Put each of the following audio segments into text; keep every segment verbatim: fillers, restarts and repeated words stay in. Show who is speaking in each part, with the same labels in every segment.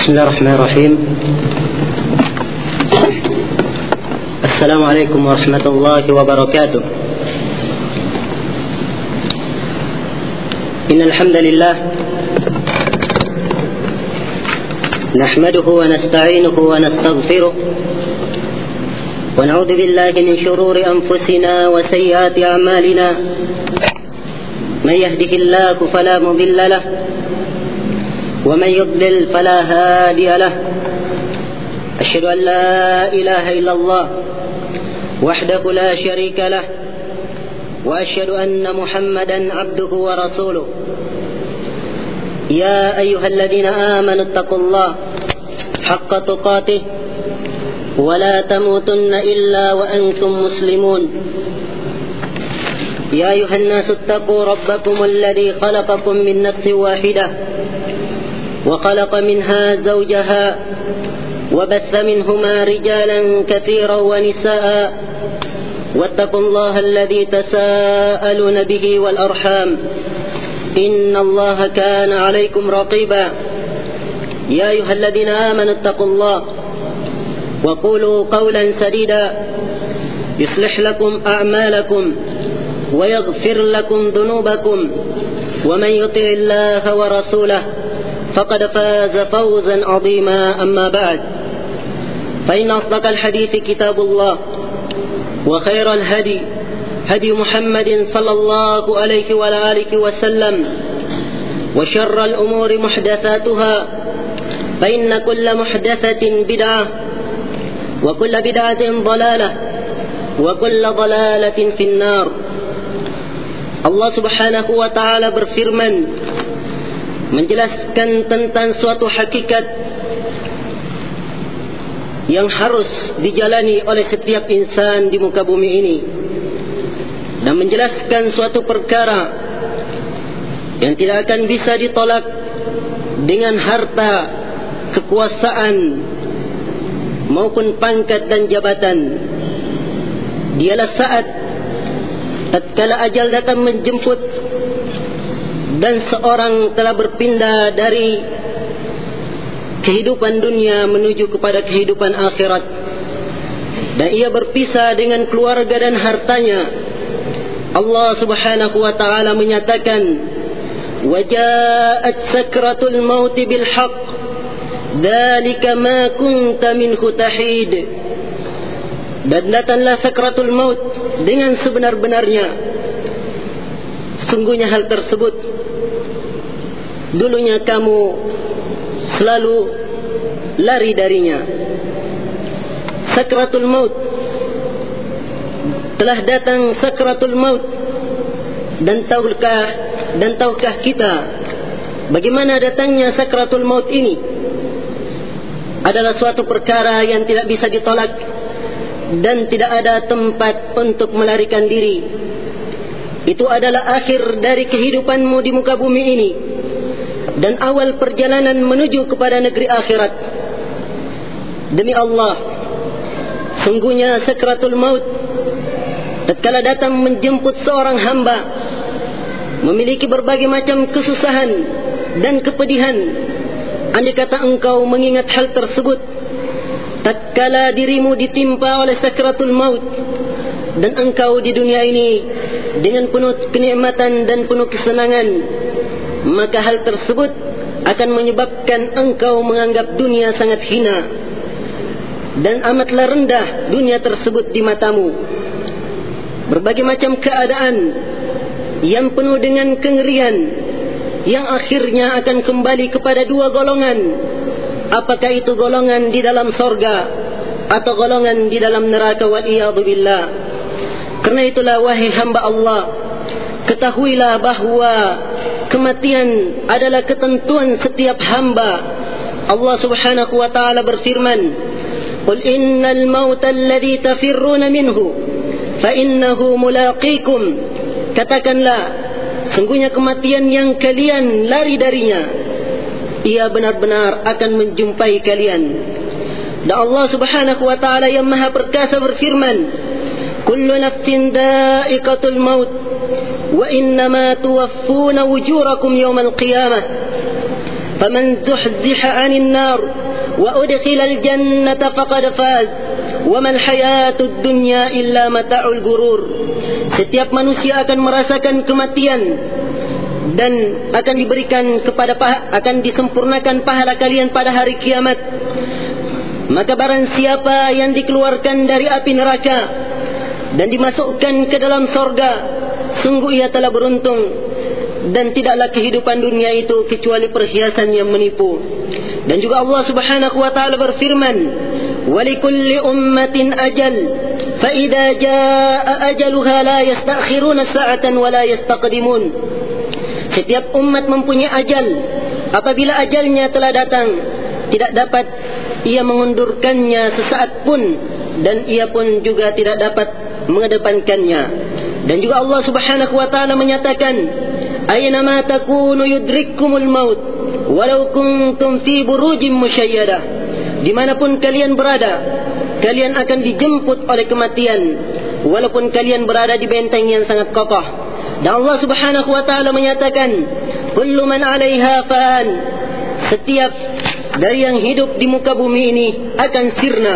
Speaker 1: بسم الله الرحمن الرحيم. السلام عليكم ورحمة الله وبركاته. إن الحمد لله نحمده ونستعينه ونستغفره ونعوذ بالله من شرور أنفسنا وسيئات أعمالنا. من يهده الله فلا مضل له ومن يضلل فلا هادي له. أشهد أن لا إله إلا الله وحده لا شريك له وأشهد أن محمدا عبده ورسوله. يا أيها الذين آمنوا اتقوا الله حق تقاته ولا تموتن إلا وأنتم مسلمون. يا أيها الناس اتقوا ربكم الذي خلقكم من نفس واحدة وخلق منها زوجها وبث منهما رجالا كثيرا ونساء واتقوا الله الذي تساءلون به والأرحام إن الله كان عليكم رقيبا. يا أيها الذين آمنوا اتقوا الله وقولوا قولا سديدا يصلح لكم أعمالكم ويغفر لكم ذنوبكم ومن يطع الله ورسوله فقد فاز فوزا عظيما. أما بعد، فإن أصدق الحديث كتاب الله وخير الهدي هدي محمد صلى الله عليه وعلى آله وسلم وشر الأمور محدثاتها فإن كل محدثة بدعة وكل بدعة ضلالة وكل ضلالة في النار. Allah subhanahu wa ta'ala berfirman menjelaskan tentang suatu hakikat yang harus dijalani oleh setiap insan di muka bumi ini, dan menjelaskan suatu perkara yang tidak akan bisa ditolak dengan harta, kekuasaan maupun pangkat dan jabatan. Dialah saat tatkala ajal datang menjemput dan seorang telah berpindah dari kehidupan dunia menuju kepada kehidupan akhirat, dan ia berpisah dengan keluarga dan hartanya. Allah subhanahu wa ta'ala menyatakan, وَجَاءَتْ سَكْرَةُ الْمَوْتِ بِالْحَقِّ ذَلِكَ مَا كُنْتَ مِنْهُ تَحِيدٌ. Dan datanglah sakratul maut dengan sebenar-benarnya. Sungguhnya hal tersebut dulunya kamu selalu lari darinya. Sakratul maut telah datang, sakratul maut. Dan tahukah dan tahukah kita bagaimana datangnya sakratul maut ini? Adalah suatu perkara yang tidak bisa ditolak dan tidak ada tempat untuk melarikan diri. Itu adalah akhir dari kehidupanmu di muka bumi ini dan awal perjalanan menuju kepada negeri akhirat. Demi Allah, sungguhnya sakratul maut tatkala datang menjemput seorang hamba memiliki berbagai macam kesusahan dan kepedihan. Andai kata engkau mengingat hal tersebut tatkala dirimu ditimpa oleh sakratul maut dan engkau di dunia ini dengan penuh kenikmatan dan penuh kesenangan, maka hal tersebut akan menyebabkan engkau menganggap dunia sangat hina dan amatlah rendah dunia tersebut di matamu. Berbagai macam keadaan yang penuh dengan kengerian yang akhirnya akan kembali kepada dua golongan. Apakah itu golongan di dalam sorga atau golongan di dalam neraka, wa'iyadu billah. Karena itulah wahai hamba Allah, ketahuilah bahawa kematian adalah ketentuan setiap hamba. Allah subhanahu wa ta'ala berfirman, Qul innal mauta alladhi tafirruna minhu fa innahu mulaqikum. Katakanlah, sungguhnya kematian yang kalian lari darinya, ia benar-benar akan menjumpai kalian. Dan Allah subhanahu wa ta'ala yang maha perkasa berfirman, Kullu nafsin da'iqatul maut wa innama tuwaffuna wujurakum yawmal qiyamah faman zuhziha 'anil nar wa udkhilal jannata faqad faz wa mal hayatud dunya illa mata'ul gurur. Setiap manusia akan merasakan kematian dan akan diberikan kepada akan disempurnakan pahala kalian pada hari kiamat. Maka barang siapa yang dikeluarkan dari api neraka dan dimasukkan ke dalam sorga, sungguh ia telah beruntung, dan tidaklah kehidupan dunia itu kecuali perhiasan yang menipu. Dan juga Allah Subhanahu wa taala berfirman, "Walikulli ummatin ajal, fa idza jaa ajaluha la yastakhiruna sa'atan wa la yastaqdimun." Setiap umat mempunyai ajal. Apabila ajalnya telah datang, tidak dapat ia mengundurkannya sesaat pun, dan ia pun juga tidak dapat mengedepankannya. Dan juga Allah Subhanahu wa taala menyatakan, "Aina ma takunu yudrikkumul maut walau kuntum fi burujin musyayyadah." Dimanapun kalian berada, kalian akan dijemput oleh kematian, walaupun kalian berada di benteng yang sangat kokoh. Dan Allah Subhanahu wa taala menyatakan, "Kullu man 'alaiha fan." Setiap dari yang hidup di muka bumi ini akan sirna.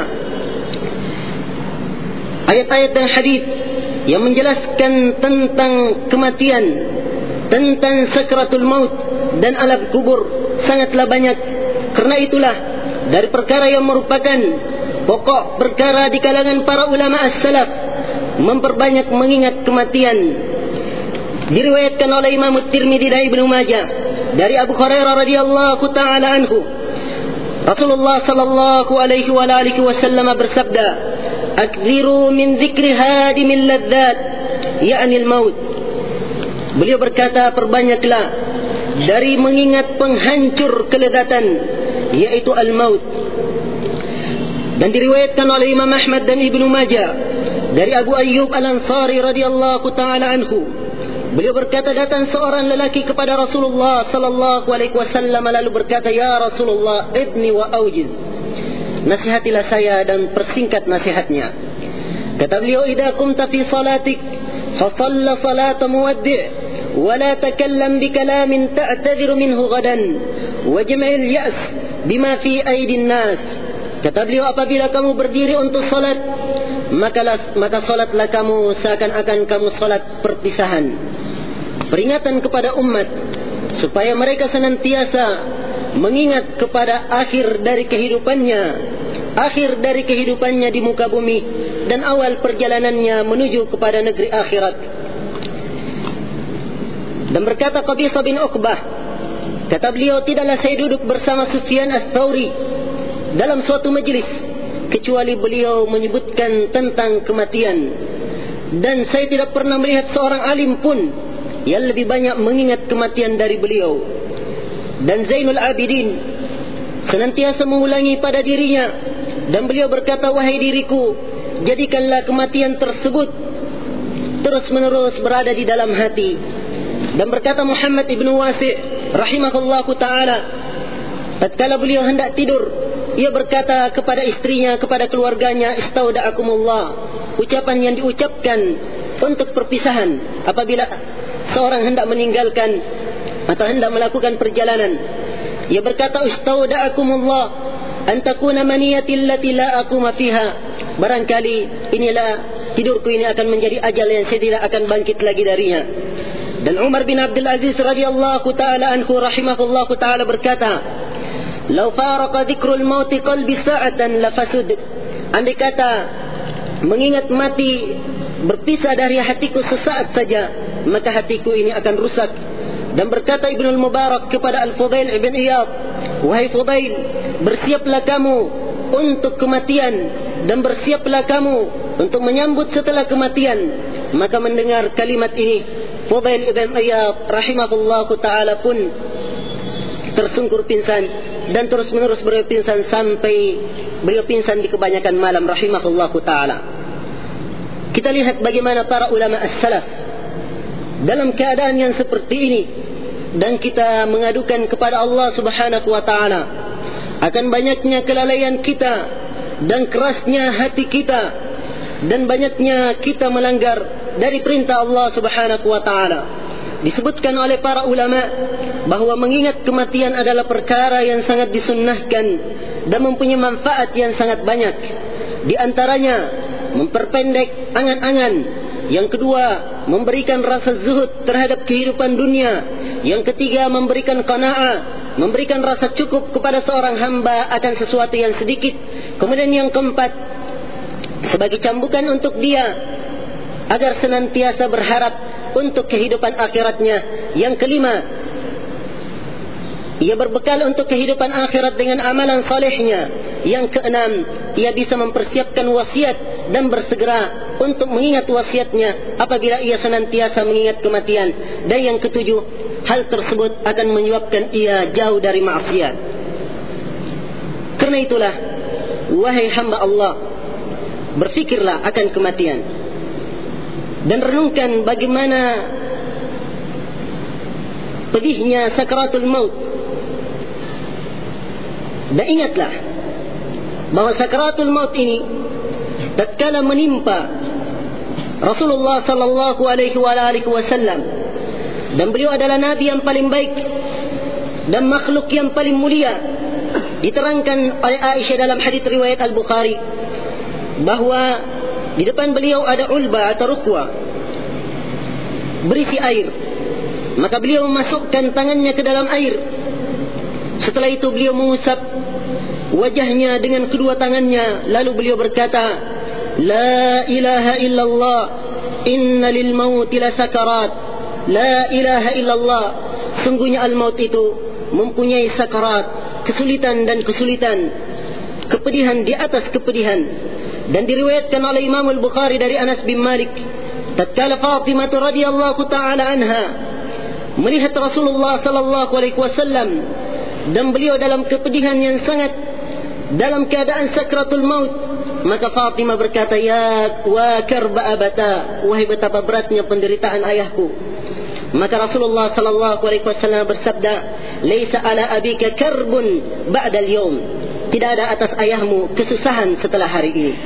Speaker 1: Ayat-ayat dan hadis yang menjelaskan tentang kematian, tentang sakratul maut dan alam kubur sangatlah banyak. Karena itulah dari perkara yang merupakan pokok perkara di kalangan para ulama as-salaf, memperbanyak mengingat kematian. Diriwayatkan oleh Imam At-Tirmidzi dan Ibnu Majah dari Abu Hurairah radhiyallahu taala anhu, Rasulullah sallallahu alaihi wa alihi wasallam bersabda, "Aktsiru min dzikri hadimil ladzat," yakni al-maut. Beliau berkata, perbanyaklah dari mengingat penghancur kelezatan, yaitu al-maut. Dan diriwayatkan oleh Imam Ahmad dan Ibnu Majah dari Abu Ayyub Al-Ansari radhiyallahu taala anhu, beliau berkata, datang seorang lelaki kepada Rasulullah sallallahu alaihi wasallam lalu berkata, "Ya Rasulullah, ibni wa aujiz." Nasihatilah saya dan persingkat nasihatnya. Kata beliau, "Idza qumta fi salatik fa shalla salata muwaddi' wa la takallam bi kalamin ta'tadhiru minhu ghadan wajma'il ya's bima fi aydin nas." Kata beliau, apabila kamu berdiri untuk salat, maka maka salatlah kamu seakan-akan kamu salat perpisahan. Peringatan kepada umat supaya mereka senantiasa mengingat kepada akhir dari kehidupannya, akhir dari kehidupannya di muka bumi, dan awal perjalanannya menuju kepada negeri akhirat. Dan berkata Qabisah bin Uqbah, kata beliau, tidaklah saya duduk bersama Sufyan Ats-Tsauri dalam suatu majlis kecuali beliau menyebutkan tentang kematian, dan saya tidak pernah melihat seorang alim pun yang lebih banyak mengingat kematian dari beliau. Dan Zainul Abidin senantiasa mengulangi pada dirinya, dan beliau berkata, "Wahai diriku, jadikanlah kematian tersebut terus menerus berada di dalam hati." Dan berkata Muhammad ibn Wasi' rahimahullahu ta'ala, tatkala beliau hendak tidur, ia berkata kepada istrinya, kepada keluarganya, "Istauda'akumullah." Ucapan yang diucapkan untuk perpisahan apabila seorang hendak meninggalkan atau hendak melakukan perjalanan. Ia berkata, "Istauda'akumullah an takuna maniyati allati la aquma fiha." Barangkali inilah tidurku ini akan menjadi ajal yang saya tidak akan bangkit lagi darinya. Dan Umar bin Abdul Aziz radhiyallahu ta'ala anhu rahimahullahu ta'ala berkata, "Lau faraqa dzikrul maut qalbi sa'atan lafasud." Andai kata mengingat mati berpisah dari hatiku sesaat saja, maka hatiku ini akan rusak. Dan berkata Ibnul Mubarak kepada Al-Fudail ibn Iyad, "Wahai Fudail, bersiaplah kamu untuk kematian, dan bersiaplah kamu untuk menyambut setelah kematian." Maka mendengar kalimat ini, Fudail ibn Iyad rahimahullahu ta'ala pun tersungkur pingsan, dan terus menerus beliau pingsan sampai beliau pingsan di kebanyakan malam rahimahullahu ta'ala. Kita lihat bagaimana para ulama as-salaf dalam keadaan yang seperti ini, dan kita mengadukan kepada Allah Subhanahu wa ta'ala akan banyaknya kelalaian kita dan kerasnya hati kita, dan banyaknya kita melanggar dari perintah Allah Subhanahu wa ta'ala. Disebutkan oleh para ulama bahawa mengingat kematian adalah perkara yang sangat disunnahkan dan mempunyai manfaat yang sangat banyak. Di antaranya memperpendek angan-angan. Yang kedua, memberikan rasa zuhud terhadap kehidupan dunia. Yang ketiga, memberikan qanaah, memberikan rasa cukup kepada seorang hamba akan sesuatu yang sedikit. Kemudian yang keempat, sebagai cambukan untuk dia agar senantiasa berharap untuk kehidupan akhiratnya. Yang kelima, ia berbekal untuk kehidupan akhirat dengan amalan salehnya. Yang keenam, ia bisa mempersiapkan wasiat dan bersegera untuk mengingat wasiatnya apabila ia senantiasa mengingat kematian. Dan yang ketujuh, hal tersebut akan menyebabkan ia jauh dari maksiat. Karena itulah, wahai hamba Allah, berfikirlah akan kematian dan renungkan bagaimana pedihnya sakaratul maut. Dan ingatlah bahawa sakaratul maut ini tatkala menimpa Rasulullah sallallahu alaihi wasallam, dan beliau adalah nabi yang paling baik dan makhluk yang paling mulia. Diterangkan oleh Aisyah dalam hadis riwayat Al-Bukhari bahawa di depan beliau ada ulba atau rukwa berisi air. Maka beliau memasukkan tangannya ke dalam air. Setelah itu beliau mengusap wajahnya dengan kedua tangannya. Lalu beliau berkata, La ilaha illallah, inna lil mauti la sakarat. La ilaha illallah, sungguhnya al-maut itu mempunyai sakarat, kesulitan dan kesulitan, kepedihan di atas kepedihan. Dan diriwayatkan oleh Imam Al-Bukhari dari Anas bin Malik, tatkala Fatimah radhiyallahu taala anha melihat Rasulullah sallallahu alaihi wasallam dan beliau dalam kepedihan yang sangat, dalam keadaan sakratul maut, maka Fatimah berkata, ya wa karba abata, wahai betapa beratnya penderitaan ayahku. Maka Rasulullah sallallahu alaihi wasallam bersabda, laisa ala abika karbun ba'da al-yawm, tidak ada atas ayahmu kesusahan setelah hari ini.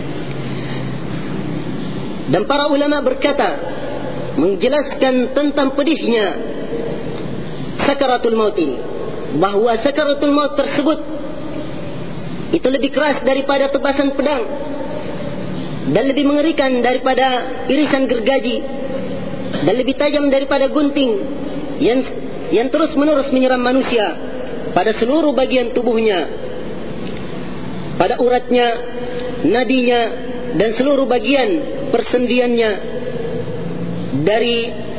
Speaker 1: Dan para ulama berkata, menjelaskan tentang pedihnya sakaratul maut ini, bahawa sakaratul maut tersebut itu lebih keras daripada tebasan pedang dan lebih mengerikan daripada irisan gergaji dan lebih tajam daripada gunting yang yang terus menerus menyerang manusia pada seluruh bagian tubuhnya, pada uratnya, nadinya, dan seluruh bagian persendiannya, dari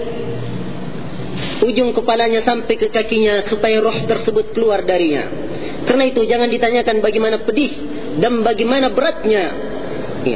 Speaker 1: ujung kepalanya sampai ke kakinya, supaya roh tersebut keluar darinya. Karena itu jangan ditanyakan bagaimana pedih dan bagaimana beratnya, ya.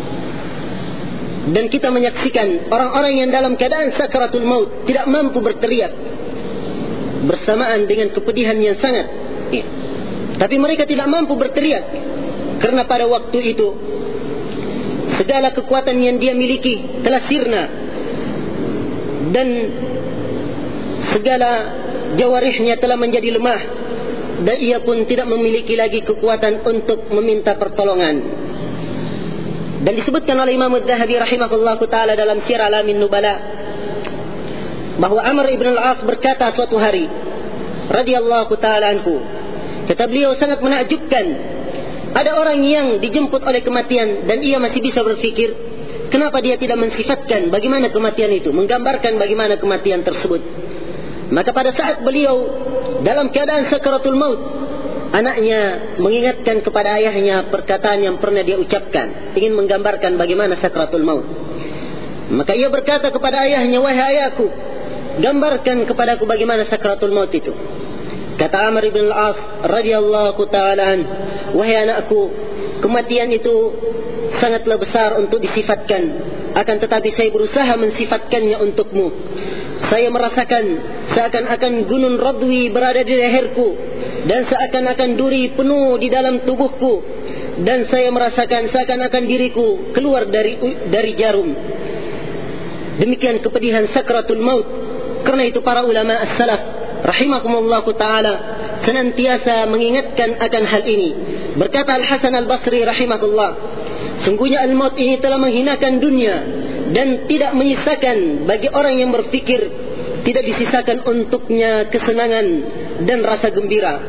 Speaker 1: Dan kita menyaksikan orang-orang yang dalam keadaan sakaratul maut tidak mampu berteriak bersamaan dengan kepedihan yang sangat, ya. Tapi mereka tidak mampu berteriak karena pada waktu itu segala kekuatan yang dia miliki telah sirna, dan segala jawarihnya telah menjadi lemah, dan ia pun tidak memiliki lagi kekuatan untuk meminta pertolongan. Dan disebutkan oleh Imam Az-Zahabi rahimahullahu ta'ala dalam Syiar Alamin Nubala, bahawa Amr ibn al-As berkata suatu hari radhiyallahu ta'ala anhu, kata beliau, sangat menakjubkan ada orang yang dijemput oleh kematian dan ia masih bisa berfikir, kenapa dia tidak mensifatkan bagaimana kematian itu, menggambarkan bagaimana kematian tersebut. Maka pada saat beliau dalam keadaan sakaratul maut, anaknya mengingatkan kepada ayahnya perkataan yang pernah dia ucapkan, ingin menggambarkan bagaimana sakaratul maut. Maka ia berkata kepada ayahnya, wahai ayahku, gambarkan kepadaku bagaimana sakaratul maut itu. Kata Amr ibn al-As radhiyallahu ta'ala an, wahai anakku, kematian itu sangatlah besar untuk disifatkan, akan tetapi saya berusaha mensifatkannya untukmu. Saya merasakan seakan-akan gunung Radwi berada di leherku, dan seakan-akan duri penuh di dalam tubuhku, dan saya merasakan seakan-akan diriku keluar dari dari jarum. Demikian kepedihan sakratul maut. Karena itu para ulama as-salaf rahimakumullahu ta'ala senantiasa mengingatkan akan hal ini. Berkata Al-Hasan Al-Basri rahimahullah, sungguhnya al-maut ini telah menghinakan dunia dan tidak menyisakan bagi orang yang berfikir, tidak disisakan untuknya kesenangan dan rasa gembira.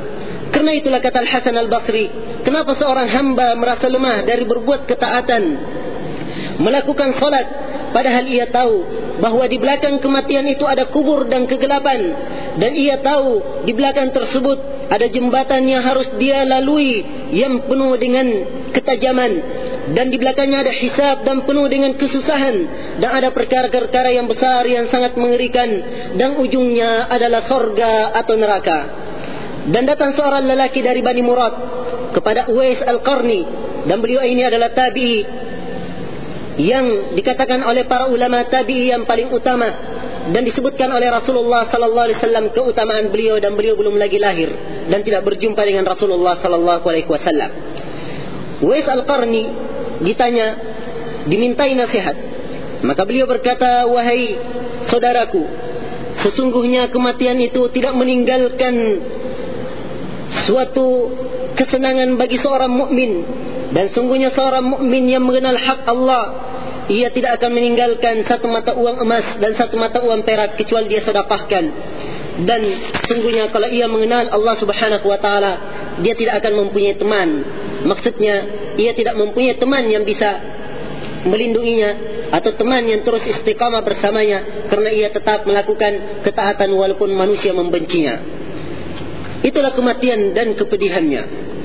Speaker 1: Karena itulah kata Al-Hasan Al-Basri, kenapa seorang hamba merasa lemah dari berbuat ketaatan, melakukan salat, padahal ia tahu bahawa di belakang kematian itu ada kubur dan kegelapan, dan ia tahu di belakang tersebut ada jembatan yang harus dia lalui yang penuh dengan ketajaman, dan di belakangnya ada hisab dan penuh dengan kesusahan, dan ada perkara-perkara yang besar yang sangat mengerikan, dan ujungnya adalah sorga atau neraka. Dan datang seorang lelaki dari Bani Murad kepada Uwais Al-Qarni, dan beliau ini adalah tabi'i yang dikatakan oleh para ulama tabi'i yang paling utama, dan disebutkan oleh Rasulullah sallallahu alaihi wasallam keutamaan beliau, dan beliau belum lagi lahir dan tidak berjumpa dengan Rasulullah sallallahu alaihi wasallam. Uwais Al-Qarni ditanya, dimintai nasihat, maka beliau berkata, wahai saudaraku, sesungguhnya kematian itu tidak meninggalkan suatu kesenangan bagi seorang mukmin, dan sungguhnya seorang mukmin yang mengenal hak Allah, ia tidak akan meninggalkan satu mata uang emas dan satu mata uang perak kecuali dia sedekahkan. Dan sungguhnya kalau ia mengenal Allah Subhanahu wa taala, dia tidak akan mempunyai teman. Maksudnya, ia tidak mempunyai teman yang bisa melindunginya atau teman yang terus istiqamah bersamanya, karena ia tetap melakukan ketaatan walaupun manusia membencinya. Itulah kematian dan kepedihannya.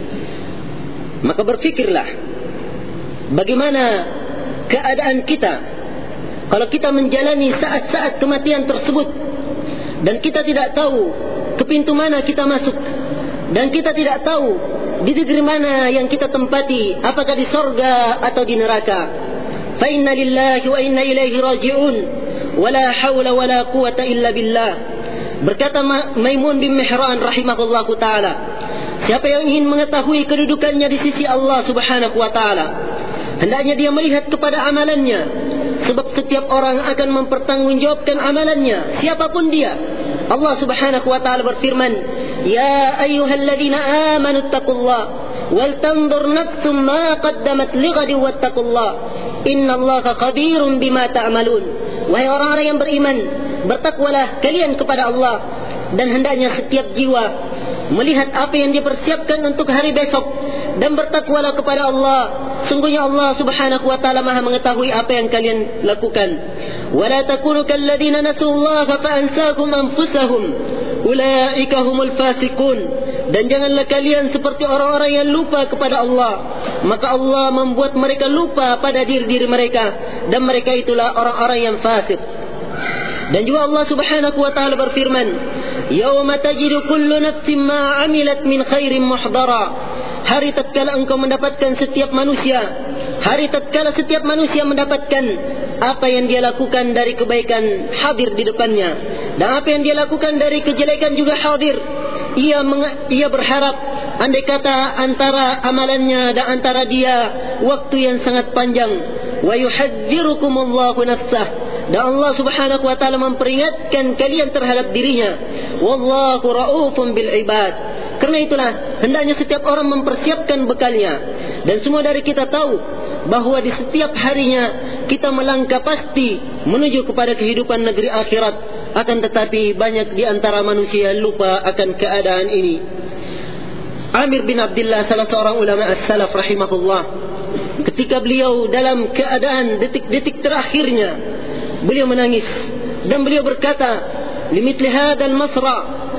Speaker 1: Maka berfikirlah bagaimana keadaan kita kalau kita menjalani saat-saat kematian tersebut, dan kita tidak tahu ke pintu mana kita masuk, dan kita tidak tahu di negeri mana yang kita tempati, apakah di sorga atau di neraka. Fa inna lillahi wa inna ilaihi raji'un, wala hawla wala quwata illa billah. Berkata Maimun bin Mihran rahimahullahu ta'ala, siapa yang ingin mengetahui kedudukannya di sisi Allah Subhanahu wa ta'ala, hendaknya dia melihat kepada amalannya, sebab setiap orang akan mempertanggungjawabkan amalannya, siapapun dia. Allah Subhanahu wa ta'ala berfirman, ya ayyuhalladzina amanu taqullah wal tanzur nafsum ma qaddamat lighadin wattaqullah innallaha khabirun bima ta'malun. Wahai orang-orang yang beriman, bertakwalah kalian kepada Allah, dan hendaknya setiap jiwa melihat apa yang dipersiapkan untuk hari besok, dan bertakwalah kepada Allah, sungguhnya Allah Subhanahu wa taala Maha mengetahui apa yang kalian lakukan. Wala takunu kalladzina nasullaha fa ansahum anfusahum ulaika humul fasiqun. Dan janganlah kalian seperti orang-orang yang lupa kepada Allah, maka Allah membuat mereka lupa pada diri-diri mereka, dan mereka itulah orang-orang yang fasik. Dan juga Allah Subhanahu wa taala berfirman, yauma tajidu kullu nafsin ma 'amilat min khairin muhdara. Hari tatkala engkau mendapatkan setiap manusia, hari tatkala setiap manusia mendapatkan apa yang dia lakukan dari kebaikan hadir di depannya, dan apa yang dia lakukan dari kejelekan juga hadir. Ia meng- ia berharap andai kata antara amalannya dan antara dia waktu yang sangat panjang. Wa yuhadzirukumullahu nafsah, dan Allah Subhanahu wa taala memperingatkan kalian terhadap dirinya. Wallahu raufun bil ibad. Karena itulah hendaknya setiap orang mempersiapkan bekalnya. Dan semua dari kita tahu bahawa di setiap harinya kita melangkah pasti menuju kepada kehidupan negeri akhirat. Akan tetapi banyak di antara manusia lupa akan keadaan ini. Amir bin Abdullah, salah seorang ulama as-salaf rahimahullah, ketika beliau dalam keadaan detik-detik terakhirnya, beliau menangis dan beliau berkata, limithli hadzal masra,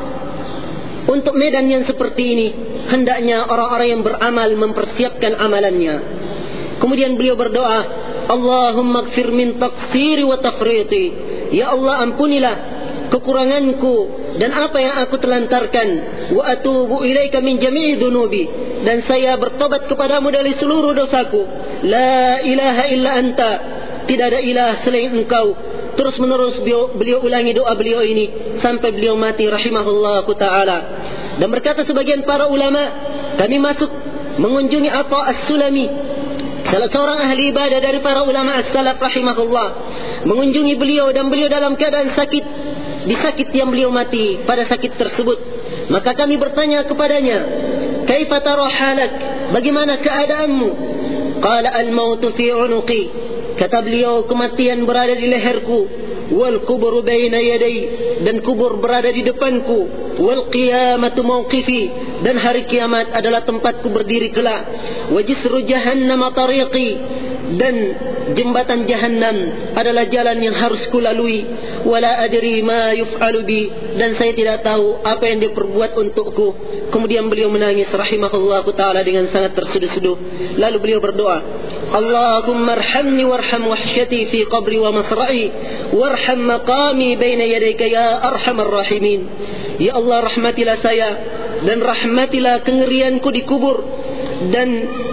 Speaker 1: untuk medan yang seperti ini hendaknya orang-orang yang beramal mempersiapkan amalannya. Kemudian beliau berdoa, Allahumma ighfir min taqsiri wa tafriti. Ya Allah, ampunilah kekuranganku dan apa yang aku telantarkan. Wa atubu ilaika min jami'i dunubi, dan saya bertobat kepadamu dari seluruh dosaku. La ilaha illa anta, tidak ada ilah selain engkau. Terus menerus beliau, beliau ulangi doa beliau ini sampai beliau mati rahimahullahu ta'ala. Dan berkata sebagian para ulama, kami masuk mengunjungi Atha As-Sulami, salah seorang ahli ibadah dari para ulama as-salaf rahimahullah, mengunjungi beliau, dan beliau dalam keadaan sakit, di sakit yang beliau mati pada sakit tersebut. Maka kami bertanya kepadanya, kaifa tara halak, bagaimana keadaanmu? Qala al-mautu fi 'unuqi, kata beliau, kematian berada di leherku. Wal kuburu baina yaday, dan kubur berada di depanku. Wal qiyamatu mawqifi, dan hari kiamat adalah tempatku berdiri kelak. Wa jisru jahannam tariqi, dan jembatan jahannam adalah jalan yang harus kulalui. Wala adri ma yuf'alu bi, dan saya tidak tahu apa yang diperbuat untukku. Kemudian beliau menangis rahimahullahu taala dengan sangat terseduh-seduh. Lalu beliau berdoa, Allahumma arhamni warham wahsyati fi qabri wa masra'i warham maqami baina yadayka ya arhamar rahimin. Ya Allah, rahmatilah saya dan rahmatilah kengerianku di kubur, dan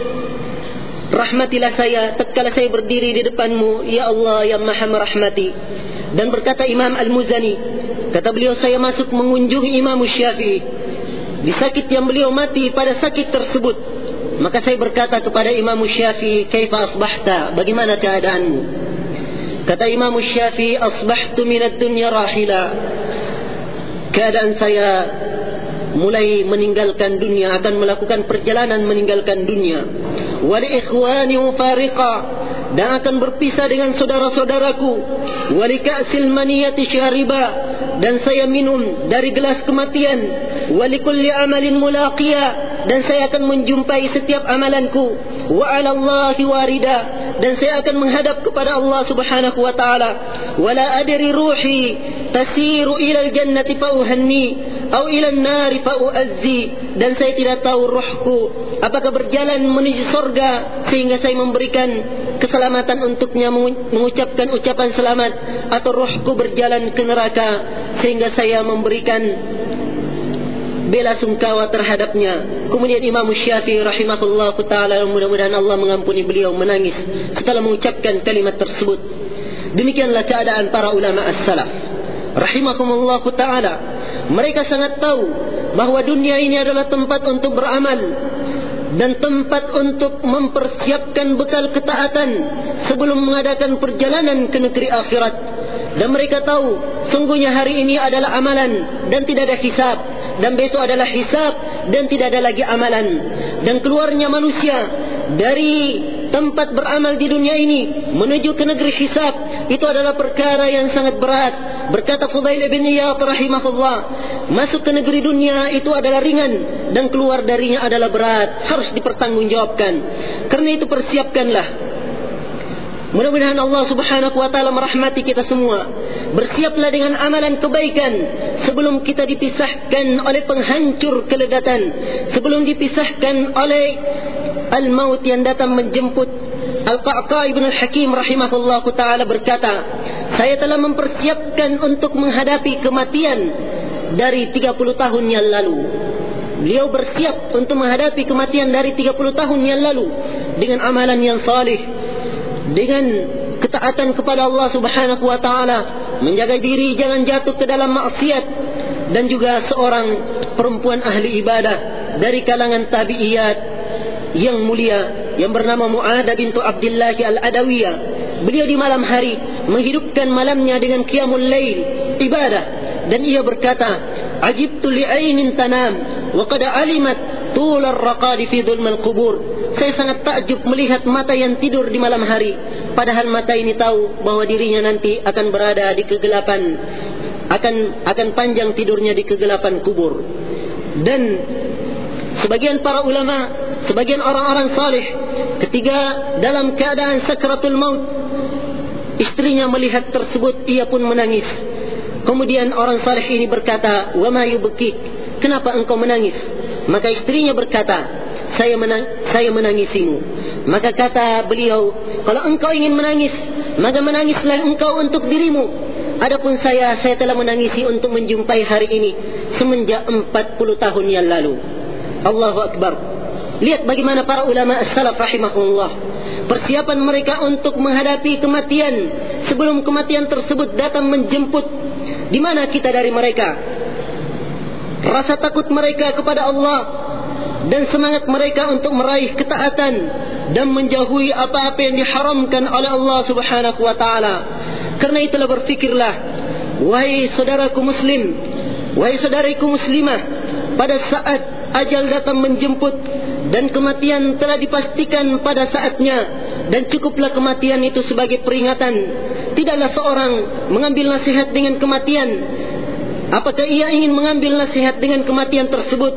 Speaker 1: rahmatilah saya tatkala saya berdiri di depanmu ya Allah yang maha merahmati. Dan berkata Imam Al-Muzani, kata beliau, saya masuk mengunjungi Imam Syafi'i di sakit yang beliau mati pada sakit tersebut. Maka saya berkata kepada Imam Syafi'i, kaifa asbahta, bagaimana keadaanmu? Kata Imam Syafi'i, asbahtu minad dunya rahila, keadaan saya mulai meninggalkan dunia, akan melakukan perjalanan meninggalkan dunia. Wal ikhwani mufariqa, dan akan berpisah dengan saudara-saudaraku. Wal ka'sil maniyati syariba, dan saya minum dari gelas kematian. Wal kulli amalin mulaqiya, dan saya akan menjumpai setiap amalanku. Wa 'ala Allahi warida, dan saya akan menghadap kepada Allah Subhanahu wa taala. Wala adri ruhi tasiru ila al-jannati fa uhanni atau ila an-nar fa uazzi, dan saya tidak tahu rohku apakah berjalan menuju surga sehingga saya memberikan keselamatan untuknya, mengucapkan ucapan selamat, atau rohku berjalan ke neraka sehingga saya memberikan bela sungkawa terhadapnya. Kemudian Imam Syafi'i rahimahullah ta'ala, mudah-mudahan Allah mengampuni beliau, menangis setelah mengucapkan kalimat tersebut. Demikianlah keadaan para ulama as-salaf rahimahumullah ta'ala. Mereka sangat tahu bahawa dunia ini adalah tempat untuk beramal dan tempat untuk mempersiapkan bekal ketaatan sebelum mengadakan perjalanan ke negeri akhirat. Dan mereka tahu sungguhnya hari ini adalah amalan dan tidak ada hisab, dan besok adalah hisab dan tidak ada lagi amalan. Dan keluarnya manusia dari tempat beramal di dunia ini menuju ke negeri hisab itu adalah perkara yang sangat berat. Berkata Fudail bin Iyad rahimahullah, masuk ke negeri dunia itu adalah ringan dan keluar darinya adalah berat, harus dipertanggungjawabkan. Karena itu persiapkanlah. Mudah-mudahan Allah Subhanahu wa taala merahmati kita semua. Bersiaplah dengan amalan kebaikan sebelum kita dipisahkan oleh penghancur keledatan, sebelum dipisahkan oleh al-maut yang datang menjemput. Al-Qa'qa' ibn al-Hakim rahimahullahu taala berkata, saya telah mempersiapkan untuk menghadapi kematian dari tiga puluh tahun yang lalu. Beliau bersiap untuk menghadapi kematian dari tiga puluh tahun yang lalu dengan amalan yang salih, dengan ketaatan kepada Allah Subhanahu wa taala, menjaga diri jangan jatuh ke dalam maksiat, dan juga seorang perempuan ahli ibadah dari kalangan tabi'iyat yang mulia yang bernama Mu'adah bintu Abdullah al-Adawiyah. Beliau di malam hari menghidupkan malamnya dengan qiyamul lail, ibadah, dan ia berkata, ajibtu li'ainin tanam wa qad alimat tul ar-raqad fi dhulm al-qubur. Saya sangat takjub melihat mata yang tidur di malam hari, padahal mata ini tahu bahwa dirinya nanti akan berada di kegelapan, akan akan panjang tidurnya di kegelapan kubur. Dan sebagian para ulama, sebagian orang-orang salih, ketika dalam keadaan sakratul maut, istrinya melihat tersebut, ia pun menangis. Kemudian orang salih ini berkata, wa ma yubkik, kenapa engkau menangis? Maka istrinya berkata, saya menang, saya menangisimu. Maka kata beliau, kalau engkau ingin menangis, maka menangislah engkau untuk dirimu. Adapun saya, saya telah menangisi untuk menjumpai hari ini semenjak empat puluh tahun yang lalu. Allahu Akbar. Lihat bagaimana para ulama as-salaf rahimahullah, persiapan mereka untuk menghadapi kematian sebelum kematian tersebut datang menjemput. Di mana kita dari mereka? Rasa takut mereka kepada Allah dan semangat mereka untuk meraih ketaatan dan menjauhi apa-apa yang diharamkan oleh Allah Subhanahu wa taala. Karena itulah berfikirlah, wahai saudaraku muslim, wahai saudariku muslimah, pada saat ajal datang menjemput dan kematian telah dipastikan pada saatnya, dan cukuplah kematian itu sebagai peringatan. Tidaklah seorang mengambil nasihat dengan kematian. Apakah ia ingin mengambil nasihat dengan kematian tersebut?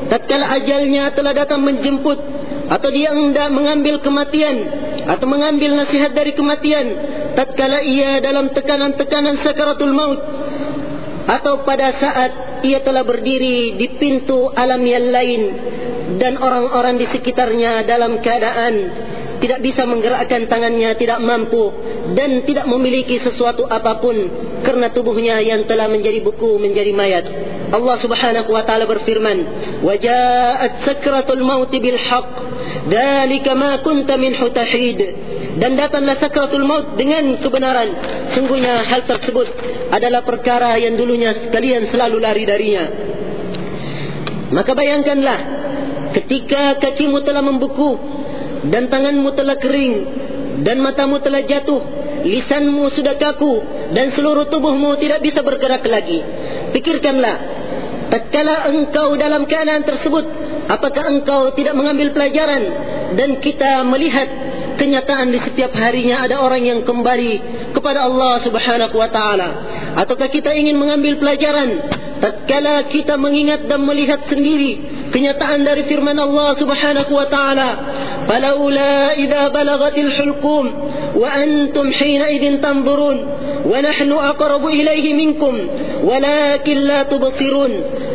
Speaker 1: tatkala ajalnya telah datang menjemput, atau dia hendak mengambil kematian, atau mengambil nasihat dari kematian, tatkala ia dalam tekanan-tekanan sakaratul maut, atau pada saat ia telah berdiri di pintu alam yang lain dan orang-orang di sekitarnya dalam keadaan tidak bisa menggerakkan tangannya, tidak mampu dan tidak memiliki sesuatu apapun karena tubuhnya yang telah menjadi beku, menjadi mayat. Allah Subhanahu wa taala berfirman, "Wa ja'at sakratul maut bil haqq, dzalika ma kunta minhu tahid." Dan datanglah sakratul maut dengan kebenaran. Sungguhnya hal tersebut adalah perkara yang dulunya kalian selalu lari darinya. Maka bayangkanlah ketika kakimu telah membeku dan tanganmu telah kering dan matamu telah jatuh, lisanmu sudah kaku dan seluruh tubuhmu tidak bisa bergerak lagi. Pikirkanlah, tatkala engkau dalam keadaan tersebut, apakah engkau tidak mengambil pelajaran? Dan kita melihat kenyataan di setiap harinya ada orang yang kembali kepada Allah Subhanahu wa taala. Ataukah kita ingin mengambil pelajaran tatkala kita mengingat dan melihat sendiri kenyataan dari firman Allah Subhanahu wa taala, "Falaula idza balagatil hulqum wa antum hina idin tanzurun wa nahnu aqrabu ilaihi minkum walakin la tubsirun."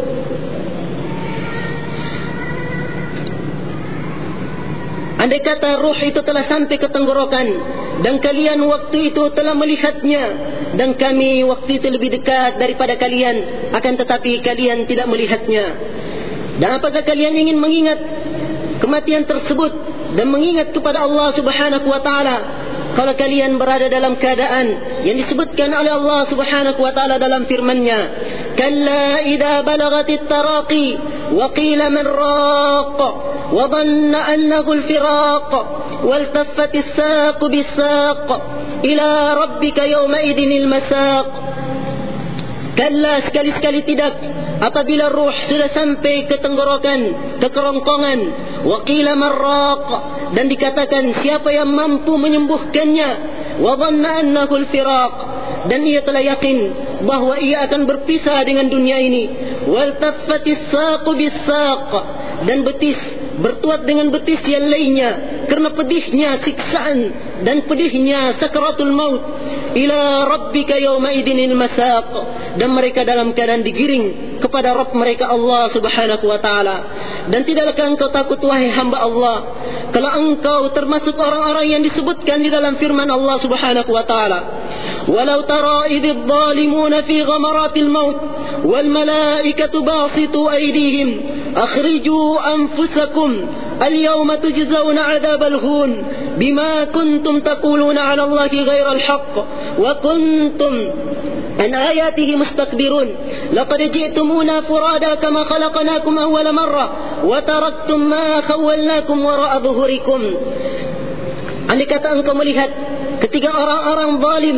Speaker 1: Andai kata ruh itu telah sampai ke tenggorokan dan kalian waktu itu telah melihatnya, dan kami waktu itu lebih dekat daripada kalian, akan tetapi kalian tidak melihatnya. Dan apakah kalian ingin mengingat kematian tersebut dan mengingat kepada Allah Subhanahu wa taala kalau kalian berada dalam keadaan yang disebutkan oleh Allah Subhanahu wa taala dalam firman-Nya, "Kalla idza balagatit taraqi wa qila man raq wa dhanna annahu al-firaq waltaffatis saq bis-saq ila rabbika yawma idinil masaq." Kalla, sekali-sekali tidak, apabila ruh sudah sampai ke tenggorokan, ke kerongkongan, waqila marraq, dan dikatakan siapa yang mampu menyembuhkannya, wa dhanna annahu al-firaq, dan ia telah yakin bahwa ia akan berpisah dengan dunia ini, wal taffatis saqu bis-saq, dan betis bertuat dengan betis yang lainnya karena pedihnya siksaan dan pedihnya sakaratul maut, ila rabbika yawma idinil masaq, dan mereka dalam keadaan digiring kepada Rabb mereka Allah Subhanahu wa taala. Dan tidakkah engkau takut wahai hamba Allah kalau engkau termasuk orang-orang yang disebutkan di dalam firman Allah Subhanahu wa taala, walau tara idh dhalimuna fi ghamaratil maut wal malaikatu basitu aydihim akhriju anfusakum al-yawma tujzauna 'adzabal hun bima kuntum taquluna 'ala Allahi ghairal haqq wa kuntum an ayatihi mustakbirun laqad ji'tumuna furada kama khalaqnakum awwala marra wa taraktum ma khawwalnakum wara'a dhuhurikum. Andai kata engkau melihat ketika orang-orang zalim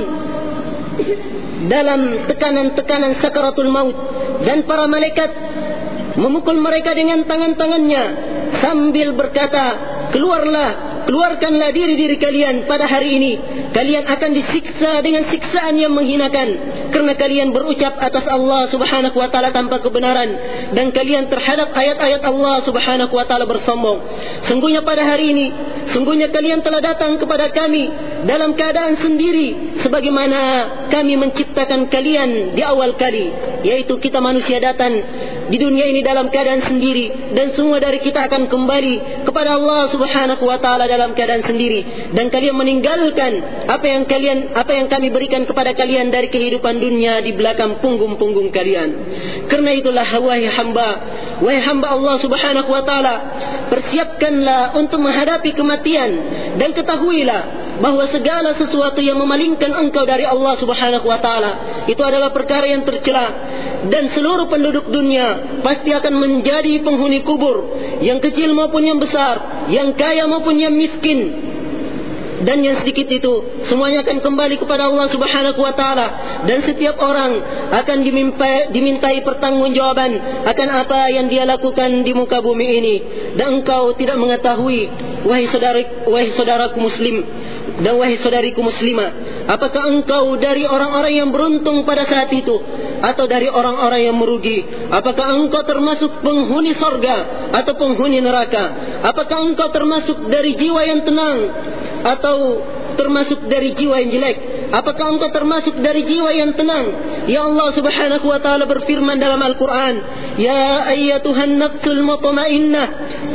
Speaker 1: dalam tekanan-tekanan sakaratul maut dan para malaikat memukul mereka dengan tangan-tangannya sambil berkata, keluarlah, keluarkanlah diri-diri kalian pada hari ini, kalian akan disiksa dengan siksaan yang menghinakan karena kalian berucap atas Allah Subhanahu wa taala tanpa kebenaran dan kalian terhadap ayat-ayat Allah Subhanahu wa taala bersombong. Sungguhnya pada hari ini, sungguhnya kalian telah datang kepada kami dalam keadaan sendiri sebagaimana kami menciptakan kalian di awal kali, yaitu kita manusia datang di dunia ini dalam keadaan sendiri dan semua dari kita akan kembali kepada Allah Subhanahu wa taala dalam keadaan sendiri, dan kalian meninggalkan apa yang kalian apa yang kami berikan kepada kalian dari kehidupan dunia di belakang punggung-punggung kalian. Karena itulah wahai hamba, wahai hamba Allah Subhanahu wa taala, persiapkanlah untuk menghadapi kematian dan ketahuilah bahwa segala sesuatu yang memalingkan engkau dari Allah Subhanahu wa taala itu adalah perkara yang tercela, dan seluruh penduduk dunia pasti akan menjadi penghuni kubur, yang kecil maupun yang besar, yang kaya maupun yang miskin, dan yang sedikit itu semuanya akan kembali kepada Allah Subhanahu wa taala, dan setiap orang akan dimintai, dimintai pertanggungjawaban akan apa yang dia lakukan di muka bumi ini. Dan engkau tidak mengetahui, wahai saudara wahai saudaraku muslim dan wahai saudariku muslimah, apakah engkau dari orang-orang yang beruntung pada saat itu atau dari orang-orang yang merugi? Apakah engkau termasuk penghuni sorga atau penghuni neraka? Apakah engkau termasuk dari jiwa yang tenang atau termasuk dari jiwa yang jelek? Apakah engkau termasuk dari jiwa yang tenang? Ya Allah Subhanahu wa taala berfirman dalam Al-Qur'an, "Ya ayyatuhan nafsul mutmainnah,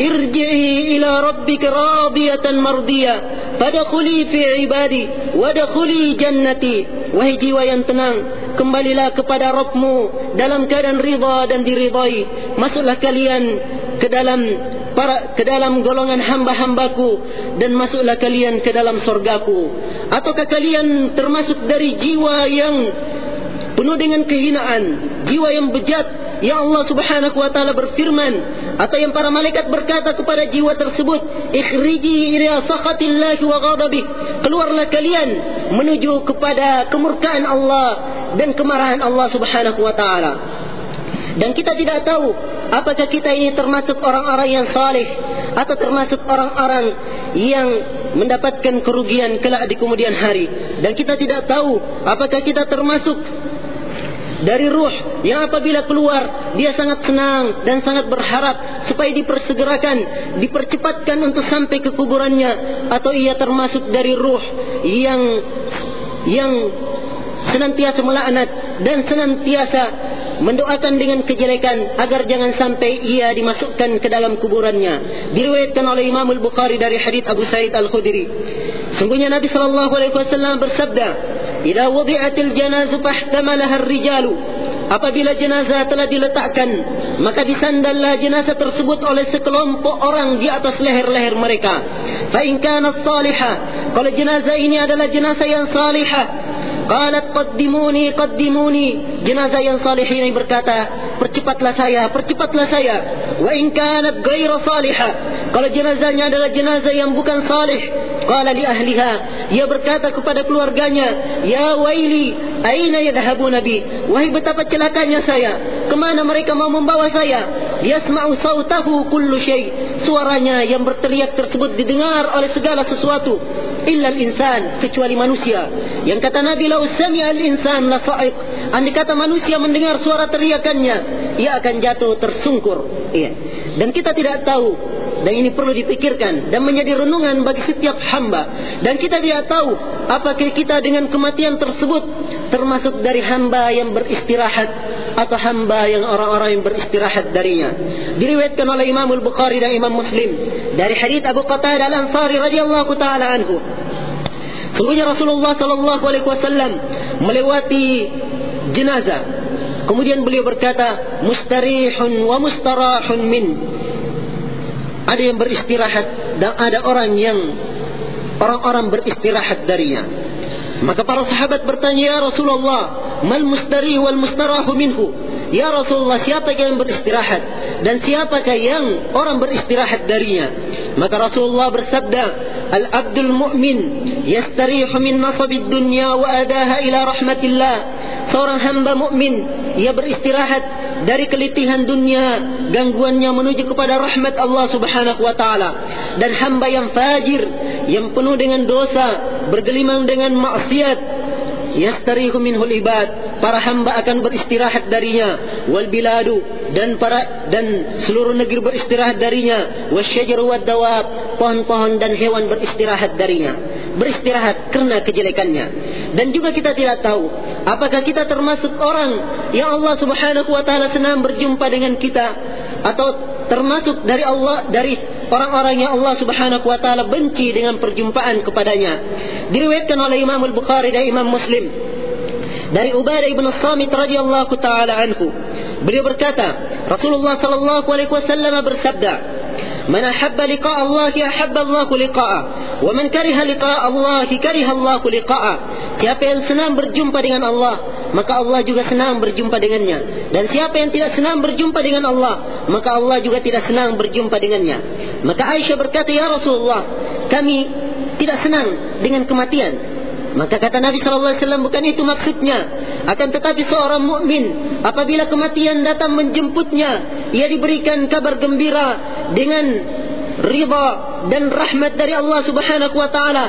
Speaker 1: irji'i ila rabbika radiyatan mardiyah, fadkhuli fi ibadi wadkhuli jannati." Wahai jiwa yang tenang, kembalilah kepada Rabbmu dalam keadaan ridha dan diridai. Masuklah kalian ke dalam para ke dalam golongan hamba-hambaku dan masuklah kalian ke dalam surgaku. Ataukah kalian termasuk dari jiwa yang penuh dengan kehinaan, jiwa yang bejat? Ya Allah Subhanahu wa taala berfirman, atau yang para malaikat berkata kepada jiwa tersebut, "Ikhriji ila sakhatillahi wa ghadabi." Keluarlah kalian menuju kepada kemurkaan Allah dan kemarahan Allah Subhanahu wa taala. Dan kita tidak tahu apakah kita ini termasuk orang-orang yang saleh atau termasuk orang-orang yang mendapatkan kerugian kelak di kemudian hari. Dan kita tidak tahu apakah kita termasuk dari ruh yang apabila keluar dia sangat senang dan sangat berharap supaya dipersegerakan, dipercepatkan untuk sampai ke kuburannya, atau ia termasuk dari ruh yang yang senantiasa melaknat dan senantiasa mendoakan dengan kejelekan agar jangan sampai ia dimasukkan ke dalam kuburannya. Diriwayatkan oleh Imam Al-Bukhari dari hadits Abu Sa'id Al-Khudri, sungguhnya Nabi sallallahu alaihi wasallam bersabda, "Idza wudi'atil janazah fahtamalaha ar-rijalu." Apabila jenazah telah diletakkan, maka disandallah jenazah tersebut oleh sekelompok orang di atas leher-leher mereka. Fa in kanat salihah, kalau jenazah ini adalah jenazah yang salihah, qalat qaddimuni qaddimuni, jenazah yang salih ini berkata, percepatlah saya, percepatlah saya. Wa in kanat ghaira salihah, kalau jenazahnya adalah jenazah yang bukan salih, qala li ahliha, ia berkata kepada keluarganya, ya waili aina yadhhabuna bi, wahai betapa celakanya saya, kemana mereka mau membawa saya? Yasma'u sautahu kullu syai, suaranya yang berteriak tersebut didengar oleh segala sesuatu, illa al-insan, kecuali manusia. Yang kata Nabi, lau sami'a al-insan la sa'iq, andai kata manusia mendengar suara teriakannya, ia akan jatuh tersungkur. Iya. Dan kita tidak tahu, dan ini perlu dipikirkan dan menjadi renungan bagi setiap hamba. Dan kita tidak tahu apakah kita dengan kematian tersebut termasuk dari hamba yang beristirahat atau hamba yang orang-orang yang beristirahat darinya. Diriwayatkan oleh Imam Al-Bukhari dan Imam Muslim dari hadits Abu Qatadah Al-Ansari radhiyallahu taala anhu, sungguhnya Rasulullah sallallahu alaihi wasallam melewati jenazah, kemudian beliau berkata, mustarihun wa mustarahun min, ada yang beristirahat dan ada orang yang orang-orang beristirahat darinya. Maka para sahabat bertanya, ya Rasulullah, mal mustarih wal mustarahu minhu, ya Rasulullah, siapa yang beristirahat dan siapakah yang orang beristirahat darinya? Maka Rasulullah bersabda, al-abdul mu'min yastarihu min nasabid dunya wa adaha ila rahmatillah, seorang hamba mukmin ia beristirahat dari kelitihan dunia, gangguannya menuju kepada rahmat Allah Subhanahu wa taala. Dan hamba yang fajir, yang penuh dengan dosa, bergelimang dengan maksiat, yastarihu minhul ibad, para hamba akan beristirahat darinya, wal biladu, dan para dan seluruh negeri beristirahat darinya, wasyajaru wad dawab, pohon-pohon dan hewan beristirahat darinya, beristirahat karena kejelekannya. Dan juga kita tidak tahu apakah kita termasuk orang yang Allah Subhanahu wa taala senang berjumpa dengan kita, atau termasuk dari Allah dari orang-orang yang Allah Subhanahu wa taala benci dengan perjumpaan kepadanya. Diriwayatkan oleh Imam Al-Bukhari dan Imam Muslim dari Ubadah bin As-Samit radhiyallahu taala anhu, beliau berkata, Rasulullah sallallahu alaihi wasallam bersabda, man ahabba liqa'a Allah ahabba Allah liqa'ah, wa man kariha liqa'a Allah kariha Allah liqa'ah. Siapa yang senang berjumpa dengan Allah, maka Allah juga senang berjumpa dengannya. Dan siapa yang tidak senang berjumpa dengan Allah, maka Allah juga tidak senang berjumpa dengannya. Maka Aisyah berkata, ya Rasulullah, kami tidak senang dengan kematian. Maka kata Nabi sallallahu alaihi wasallam, bukan itu maksudnya. Akan tetapi seorang mukmin apabila kematian datang menjemputnya, ia diberikan kabar gembira dengan ridha dan rahmat dari Allah Subhanahu wa taala.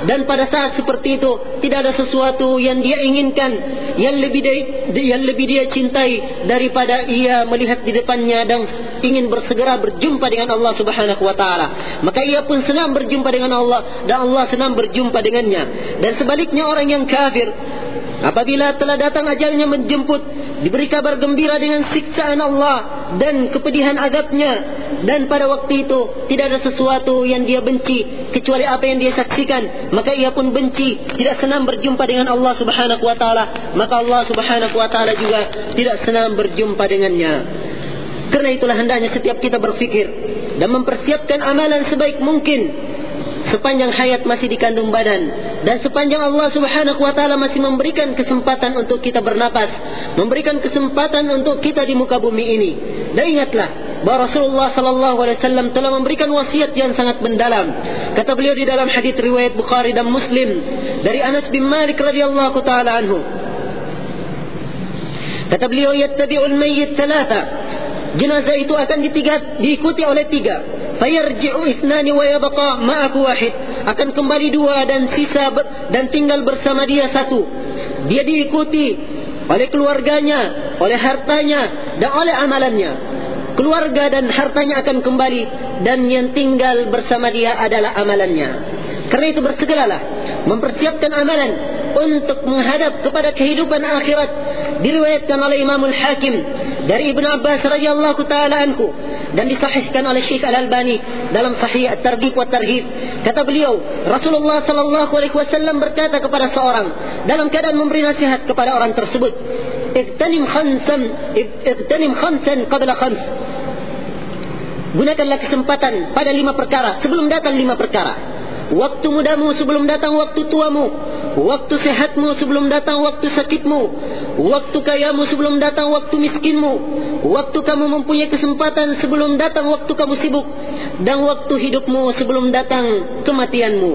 Speaker 1: Dan pada saat seperti itu tidak ada sesuatu yang dia inginkan, yang lebih dari, yang lebih dia cintai daripada ia melihat di depannya dan ingin bersegera berjumpa dengan Allah Subhanahu wa taala. Maka ia pun senang berjumpa dengan Allah dan Allah senang berjumpa dengannya. Dan sebaliknya orang yang kafir, apabila telah datang ajalnya menjemput, diberi kabar gembira dengan siksaan Allah dan kepedihan azabnya, dan pada waktu itu tidak ada sesuatu yang dia benci kecuali apa yang dia saksikan, maka ia pun benci, tidak senang berjumpa dengan Allah Subhanahu wa taala, maka Allah Subhanahu wa taala juga tidak senang berjumpa dengannya. Karena itulah hendaknya setiap kita berfikir dan mempersiapkan amalan sebaik mungkin sepanjang hayat masih di kandung badan, dan sepanjang Allah Subhanahu wa taala masih memberikan kesempatan untuk kita bernapas, memberikan kesempatan untuk kita di muka bumi ini. Dan ingatlah bahwa Rasulullah sallallahu alaihi wasallam telah memberikan wasiat yang sangat mendalam. Kata beliau di dalam hadis riwayat Bukhari dan Muslim dari Anas bin Malik radhiyallahu taala anhu, kata beliau, yattabi'ul mayyit thalatha, jenazah itu akan ditiga, diikuti oleh tiga. Fayarji'u ithnani wa yabqa ma'aku wahid, akan kembali dua dan sisa ber, dan tinggal bersama dia satu. Dia diikuti oleh keluarganya, oleh hartanya dan oleh amalannya. Keluarga dan hartanya akan kembali, dan yang tinggal bersama dia adalah amalannya. Karena itu bersegeralah mempersiapkan amalan untuk menghadap kepada kehidupan akhirat. Diriwayatkan oleh Imamul Hakim dari Ibnu Abbas radhiyallahu taala anhu dan disahihkan oleh Syekh Al-Albani dalam Sahih At-Targhib wa Tarhib. Kata beliau, Rasulullah sallallahu alaihi wasallam berkata kepada seorang dalam keadaan memberi nasihat kepada orang tersebut, "Iqtanim khamsan, iqtanim khamsan qabla khams." Gunakanlah kesempatan pada lima perkara sebelum datang lima perkara. Waktu mudamu sebelum datang waktu tuamu, waktu sehatmu sebelum datang waktu sakitmu, waktu kayamu sebelum datang waktu miskinmu, waktu kamu mempunyai kesempatan sebelum datang waktu kamu sibuk, dan waktu hidupmu sebelum datang kematianmu.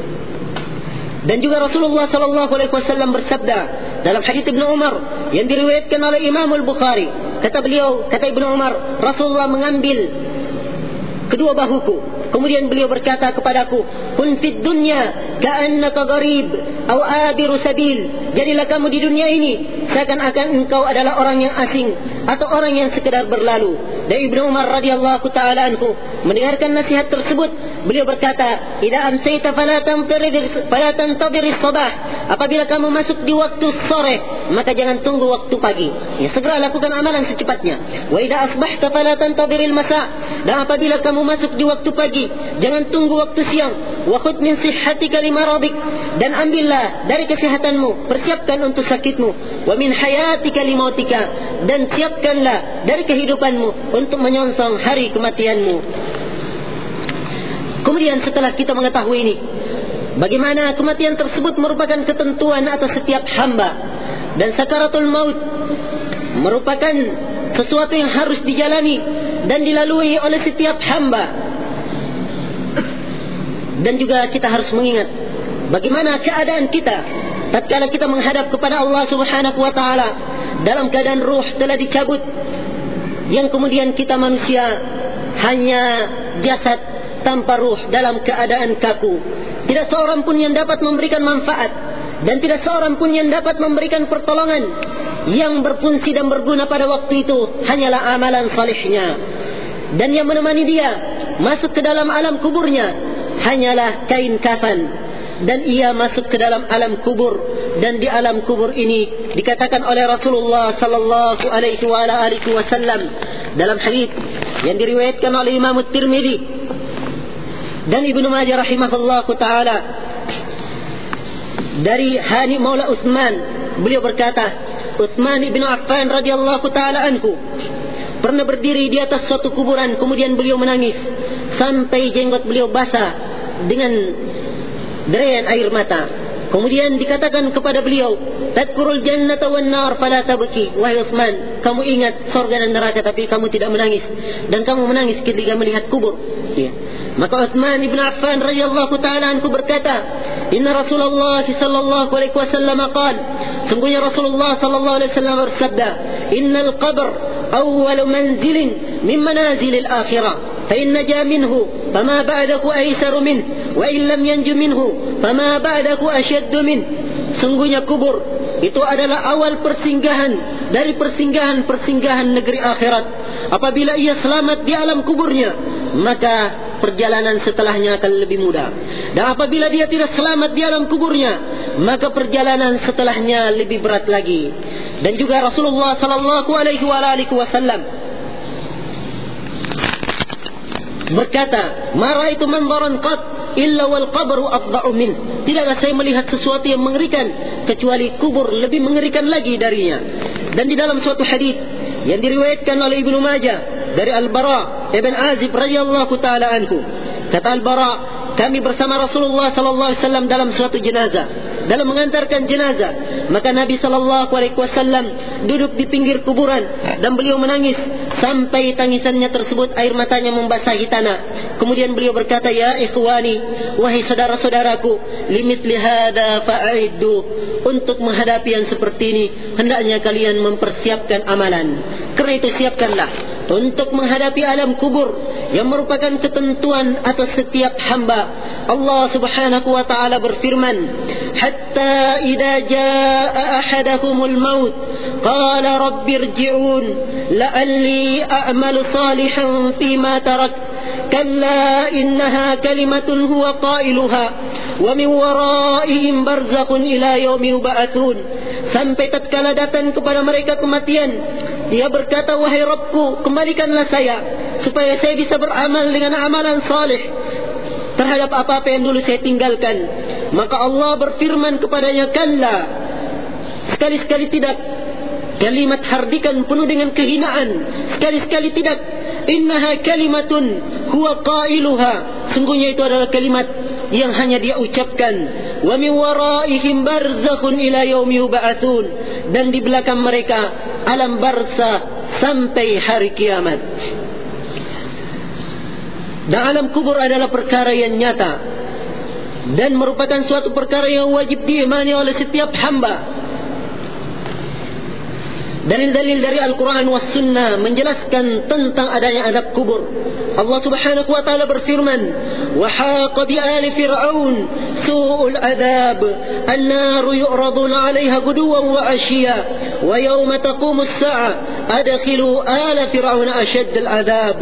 Speaker 1: Dan juga Rasulullah sallallahu alaihi wasallam bersabda dalam hadis Ibnu Umar yang diriwayatkan oleh Imam Al-Bukhari, kata beliau, kata Ibnu Umar, Rasulullah mengambil kedua bahuku, kemudian beliau berkata kepadaku, kun fid dunya ka'annaka gharib aw abiru sabil, jadilah kamu di dunia ini seakan-akan engkau adalah orang yang asing atau orang yang sekedar berlalu. Dan Ibnu Umar radhiyallahu taala anhu mendengarkan nasihat tersebut, beliau berkata, idza amsayta fala tantadhir fala tantadhir as-sabah, apabila kamu masuk di waktu sore maka jangan tunggu waktu pagi, ya segera lakukan amalan secepatnya. Wa idza asbahta fala tantadhir al-masa, dan apabila kamu masuk di waktu pagi jangan tunggu waktu siang. Wa khudh min sihhatika limaradik, dan ambillah dari kesehatanmu, persiapkan untuk sakitmu. Wa min hayatika limautika, dan siapkanlah dari kehidupanmu untuk menyongsong hari kematianmu. Kemudian setelah kita mengetahui ini, bagaimana kematian tersebut merupakan ketentuan atas setiap hamba, dan sakaratul maut merupakan sesuatu yang harus dijalani dan dilalui oleh setiap hamba. Dan juga kita harus mengingat bagaimana keadaan kita tatkala kita menghadap kepada Allah Subhanahu wa taala dalam keadaan ruh telah dicabut, yang kemudian kita manusia hanya jasad tanpa ruh dalam keadaan kaku. Tidak seorang pun yang dapat memberikan manfaat, dan tidak seorang pun yang dapat memberikan pertolongan. Yang berfungsi dan berguna pada waktu itu hanyalah amalan salihnya. Dan yang menemani dia masuk ke dalam alam kuburnya hanyalah kain kafan. Dan ia masuk ke dalam alam kubur, dan di alam kubur ini dikatakan oleh Rasulullah sallallahu alaihi wa alihi wasallam dalam hadis yang diriwayatkan oleh Imam At-Tirmidzi dan Ibnu Majah rahimahullahu taala dari Hani Maula Utsman, beliau berkata, Utsman ibnu Affan radhiyallahu taala anhu pernah berdiri di atas suatu kuburan, kemudian beliau menangis sampai jenggot beliau basah dengan derayan air mata. Kemudian dikatakan kepada beliau, tadkurul jannata wan nar fala tabki, wahai Utsman, kamu ingat surga dan neraka tapi kamu tidak menangis, dan kamu menangis ketika melihat kubur. Ya. Maka Utsman ibn Affan radhiyallahu taala anhu berkata, inna Rasulullah sallallahu alaihi wasallam qala, sungguhnya Rasulullah sallallahu alaihi wasallam bersabda, innal qabr awwal manzilin min manazilil akhirah, fa in naja minhu fama ba'dahu aysaru minhu, wa illam yanju minhu fama ba'dahu ashaddu min. Sungguhnya kubur itu adalah awal persinggahan dari persinggahan-persinggahan negeri akhirat. Apabila ia selamat di alam kuburnya, maka perjalanan setelahnya akan lebih mudah. Dan apabila dia tidak selamat di alam kuburnya, maka perjalanan setelahnya lebih berat lagi. Dan juga Rasulullah sallallahu alaihi wasallam berkata, "Ma ra'aitu manzaran qat illa wal qabru afda'u min." Tidaklah saya melihat sesuatu yang mengerikan kecuali kubur lebih mengerikan lagi darinya. Dan di dalam suatu hadis yang diriwayatkan oleh Ibnu Majah dari Al-Bara ibn Azib radhiyallahu taala anhu, kata Al-Bara, kami bersama Rasulullah sallallahu alaihi wasallam dalam suatu jenazah, dalam mengantarkan jenazah, maka Nabi sallallahu alaihi wasallam duduk di pinggir kuburan dan beliau menangis sampai tangisannya tersebut air matanya membasahi tanah. Kemudian beliau berkata, "Ya ikhwani, wahai saudara-saudaraku, limithli hadza fa'iddu." Untuk menghadapi yang seperti ini hendaknya kalian mempersiapkan amalan. Karena itu siapkanlah untuk menghadapi alam kubur yang merupakan ketentuan atas setiap hamba. Allah Subhanahu wa taala berfirman, "Hatta idza jaa ahadakumul maut qala rabbi irji'un la'alli a'malu salihan fima tarak kalla innaha kalimatun huwa qailuha wa min waraihim barzakhun ila yaumi yub'atsun." Sampai tatkala datang kepada mereka kematian, dia berkata, "Wahai Rabbku, kembalikanlah saya supaya saya bisa beramal dengan amalan saleh terhadap apa-apa yang dulu saya tinggalkan." Maka Allah berfirman kepadanya, "Kalla, sekali-sekali tidak." Kalimat hardikan penuh dengan kehinaan. Sekali-sekali tidak. Innaha kalimatun huwa qailuha. Sungguhnya itu adalah kalimat yang hanya dia ucapkan. Wa min waraihim barzakhun ila yaumi yub'atsun. Dan di belakang mereka alam barzakh sampai hari kiamat. Dan alam kubur adalah perkara yang nyata dan merupakan suatu perkara yang wajib diimani oleh setiap hamba. Dalil-dalil dari Al-Quran was Sunnah menjelaskan tentang adanya adab kubur. Allah Subhanahu wa taala berfirman, "Wa haqa bi ali fir'aun su'ul adab, an-naru yu'raduna 'alayha ghuduwan wa 'ashiyya, wa yawma taqumu as-sa'a adkhilu ala fir'aun ashadd al-adab."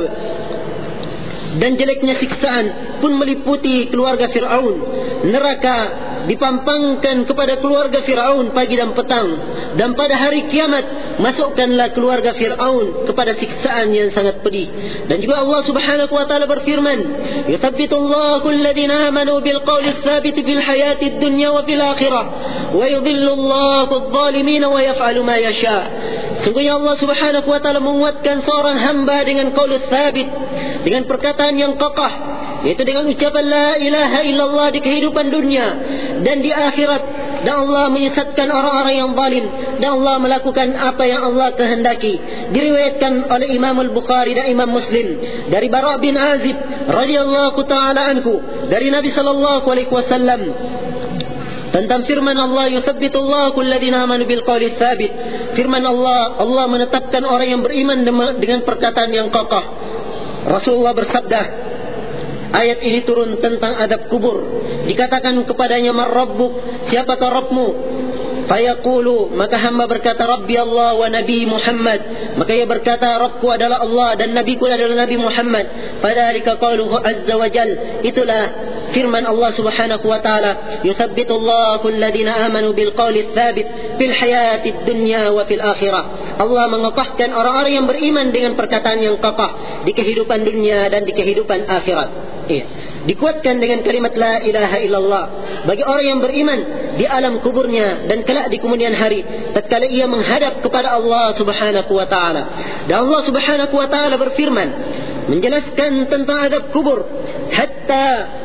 Speaker 1: Dan jeleknya siksaan pun meliputi keluarga Fir'aun. Neraka dipampangkan kepada keluarga Fir'aun pagi dan petang. Dan pada hari kiamat masukkanlah keluarga Fir'aun kepada siksaan yang sangat pedih. Dan juga Allah Subhanahu wa taala berfirman, "Yuthabbitullahu alladhina amanu bil qawli tsabit fil hayatid dunya wa fil akhirah wa yudhillullahu adh-dhalimin wa yaf'alu ma yasha." Sungguhnya Allah Subhanahu wa taala menguatkan seorang hamba dengan qaul tsabit, dengan perkataan yang kokoh, yaitu dengan ucapan la ilaha illallah di kehidupan dunia dan di akhirat. Dan Allah menyesatkan orang-orang yang zalim, dan Allah melakukan apa yang Allah kehendaki. Diriwayatkan oleh Imam Al-Bukhari dan Imam Muslim dari Bara bin Azib radhiyallahu taala anhu dari Nabi sallallahu alaihi wasallam tentang firman Allah, "Yuthabbitullahu alladhina amanu bil qawli tsabit." Firman Allah, Allah menetapkan orang yang beriman dengan perkataan yang kokoh. Rasulullah bersabda, ayat ini turun tentang adab kubur. Dikatakan kepadanya, "Man rabbuk?" Siapakah Rabbmu? Fayaqulu, maka hamba berkata, "Rabbi Allah wa Nabi Muhammad." Maka ia berkata, "Rabbku adalah Allah dan Nabiku adalah Nabi Muhammad." Fadzalika qauluhu azza wa jal. Itulah firman Allah Subhanahu wa taala, "Yuthabbitullahu alladhina amanu bil qawli tsabit fil hayatid dunya wa fil akhirah." Allah mengokohkan orang-orang yang beriman dengan perkataan yang kokoh di kehidupan dunia dan di kehidupan akhirat. Iya. Dikuatkan dengan kalimat la ilaha illallah bagi orang yang beriman di alam kuburnya dan kelak di kemudian hari tatkala ia menghadap kepada Allah Subhanahu wa taala. Dan Allah Subhanahu wa taala berfirman menjelaskan tentang adab kubur, hatta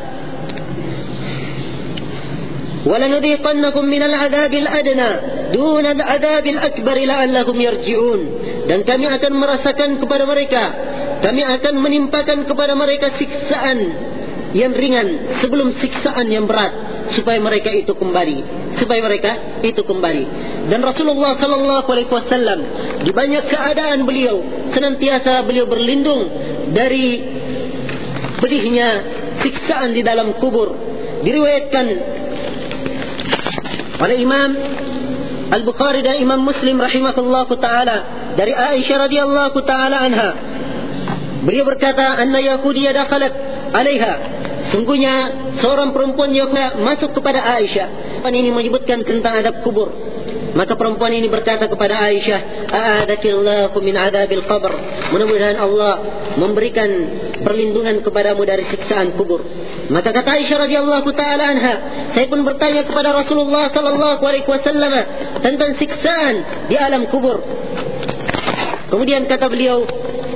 Speaker 1: وَلَنُذِيقَنَّكُمْ مِنَ الْعَذَابِ الْأَدْنَى دُونَ الْعَذَابِ الْأَكْبَرِ لَعَلَّهُمْ يَرْجِعُونَ. Dan kami akan merasakan kepada mereka, kami akan menimpakan kepada mereka siksaan yang ringan sebelum siksaan yang berat, supaya mereka itu kembali, supaya mereka itu kembali. Dan Rasulullah sallallahu alaihi wasallam di banyak keadaan beliau senantiasa beliau berlindung dari pedihnya siksaan di dalam kubur. Diriwayatkan oleh Imam Al-Bukhari dan Imam Muslim rahimahullahu taala dari Aisyah radhiyallahu taala anha. Beliau berkata, "Anna Yahudiyah dakhalat 'alaiha." Sungguhnya seorang perempuan Yahudi masuk kepada Aisyah. Ini menyebutkan tentang adab kubur. Maka perempuan ini berkata kepada Aisyah, "A'adakillahu min adabil qabr." Mudah-mudahan Allah memberikan perlindungan kepadamu dari siksaan kubur. Maka kata Aisyah radhiyallahu taala anha, saya pun bertanya kepada Rasulullah sallallahu alaihi wasallam tentang siksaan di alam kubur. Kemudian kata beliau,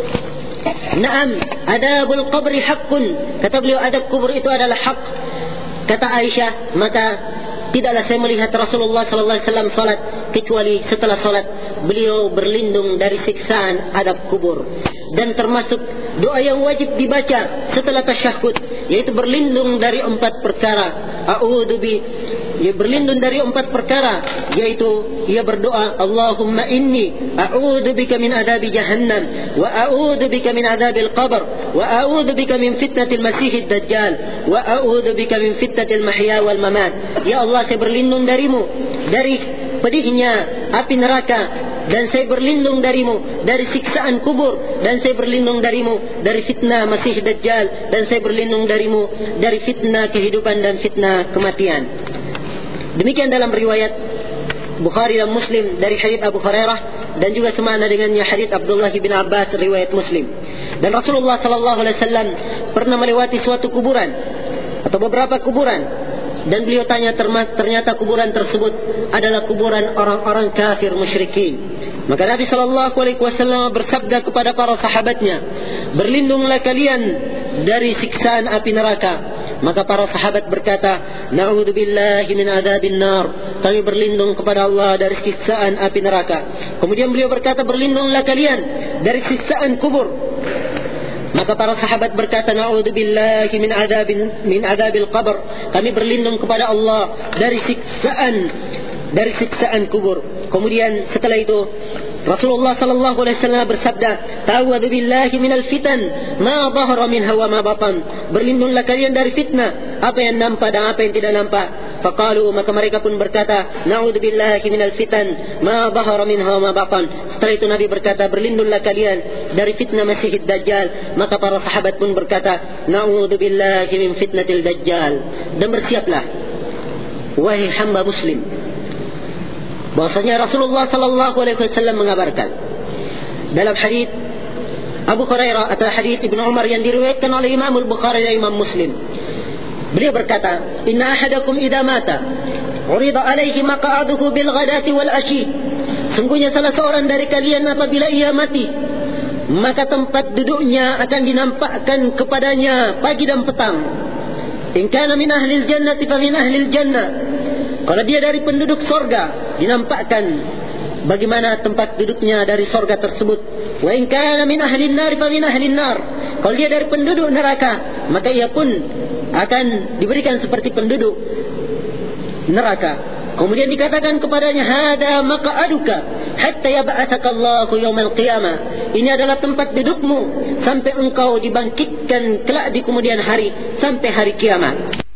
Speaker 1: "Na'am, adabul qabri haqqun." Kata beliau, adab kubur itu adalah hak. Kata Aisyah, maka tidaklah saya melihat Rasulullah sallallahu alaihi wasallam salat kecuali setelah salat beliau berlindung dari siksaan adab kubur. Dan termasuk doa yang wajib dibaca setelah tasyahud, yaitu berlindung dari empat perkara. A'udzu bi ia berlindung dari empat perkara, yaitu ia berdoa, Allahumma inni a'udzu bika min adabi jahannam, wa a'udzu bika min adabil qabr, wa a'udzu bika min fitnatil masiihid dajjal, wa a'udzu bika min fitnatil mahya wal mamat. Ya Allah, saya berlindung darimu dari pedihnya api neraka, dan saya berlindung darimu dari siksaan kubur, dan saya berlindung darimu dari fitnah Masih Dajjal, dan saya berlindung darimu dari fitnah kehidupan dan fitnah kematian. Demikian dalam riwayat Bukhari dan Muslim dari hadits Abu Hurairah, dan juga semakna dengannya hadits Abdullah bin Abbas riwayat Muslim. Dan Rasulullah sallallahu alaihi wasallam pernah melewati suatu kuburan atau beberapa kuburan, dan beliau tanya, ternyata kuburan tersebut adalah kuburan orang-orang kafir musyrikin. Maka Nabi sallallahu alaihi wasallam bersabda kepada para sahabatnya, berlindunglah kalian dari siksaan api neraka. Maka para sahabat berkata, na'udzubillahi min adzabin nar. Kami berlindung kepada Allah dari siksaan api neraka. Kemudian beliau berkata, berlindunglah kalian dari siksaan kubur. Maka para sahabat berkata, na'udzubillahi min adzabin min adzabil qabr. Kami berlindung kepada Allah dari siksaan dari siksaan kubur. Kemudian setelah itu Rasulullah sallallahu alaihi wasallam bersabda, ta'awwadzu billahi minal fitan ma dhahara minha wa ma batan. Berlindunglah kalian dari fitnah, apa yang nampak dan apa yang tidak nampak. Faqalu, maka mereka pun berkata, na'udzu billahi minal fitan ma dhahara minha wa ma batan. Setelah itu Nabi berkata, berlindunglah kalian dari fitnah Masihid Dajjal. Maka para sahabat pun berkata, na'udzu billahi min fitnatil Dajjal. Dan bersiaplah wahai hamba muslim, bahwasanya Rasulullah sallallahu alaihi wasallam mengabarkan dalam hadits Abu Hurairah atau hadits Ibnu Umar yang diriwayatkan oleh Imam Al-Bukhari dan Imam Muslim. Beliau berkata, inna ahadakum idza mata urida alaihi maq'aduhu bil ghadati wal ashi. Sungguhnya salah seorang dari kalian apabila ia mati, maka tempat duduknya akan dinampakkan kepadanya pagi dan petang. In kana min ahlil jannati fa min ahlil jannah. Kalau dia dari penduduk sorga, dinampakkan bagaimana tempat duduknya dari sorga tersebut. Wa in kana min ahlin nar fa min ahlin nar. Kalau dia dari penduduk neraka, maka ia pun akan diberikan seperti penduduk neraka. Kemudian dikatakan kepadanya, hada maq'aduka hatta yab'atsakallahu yaumal qiyamah. Ini adalah tempat dudukmu sampai engkau dibangkitkan kelak di kemudian hari, sampai hari kiamat.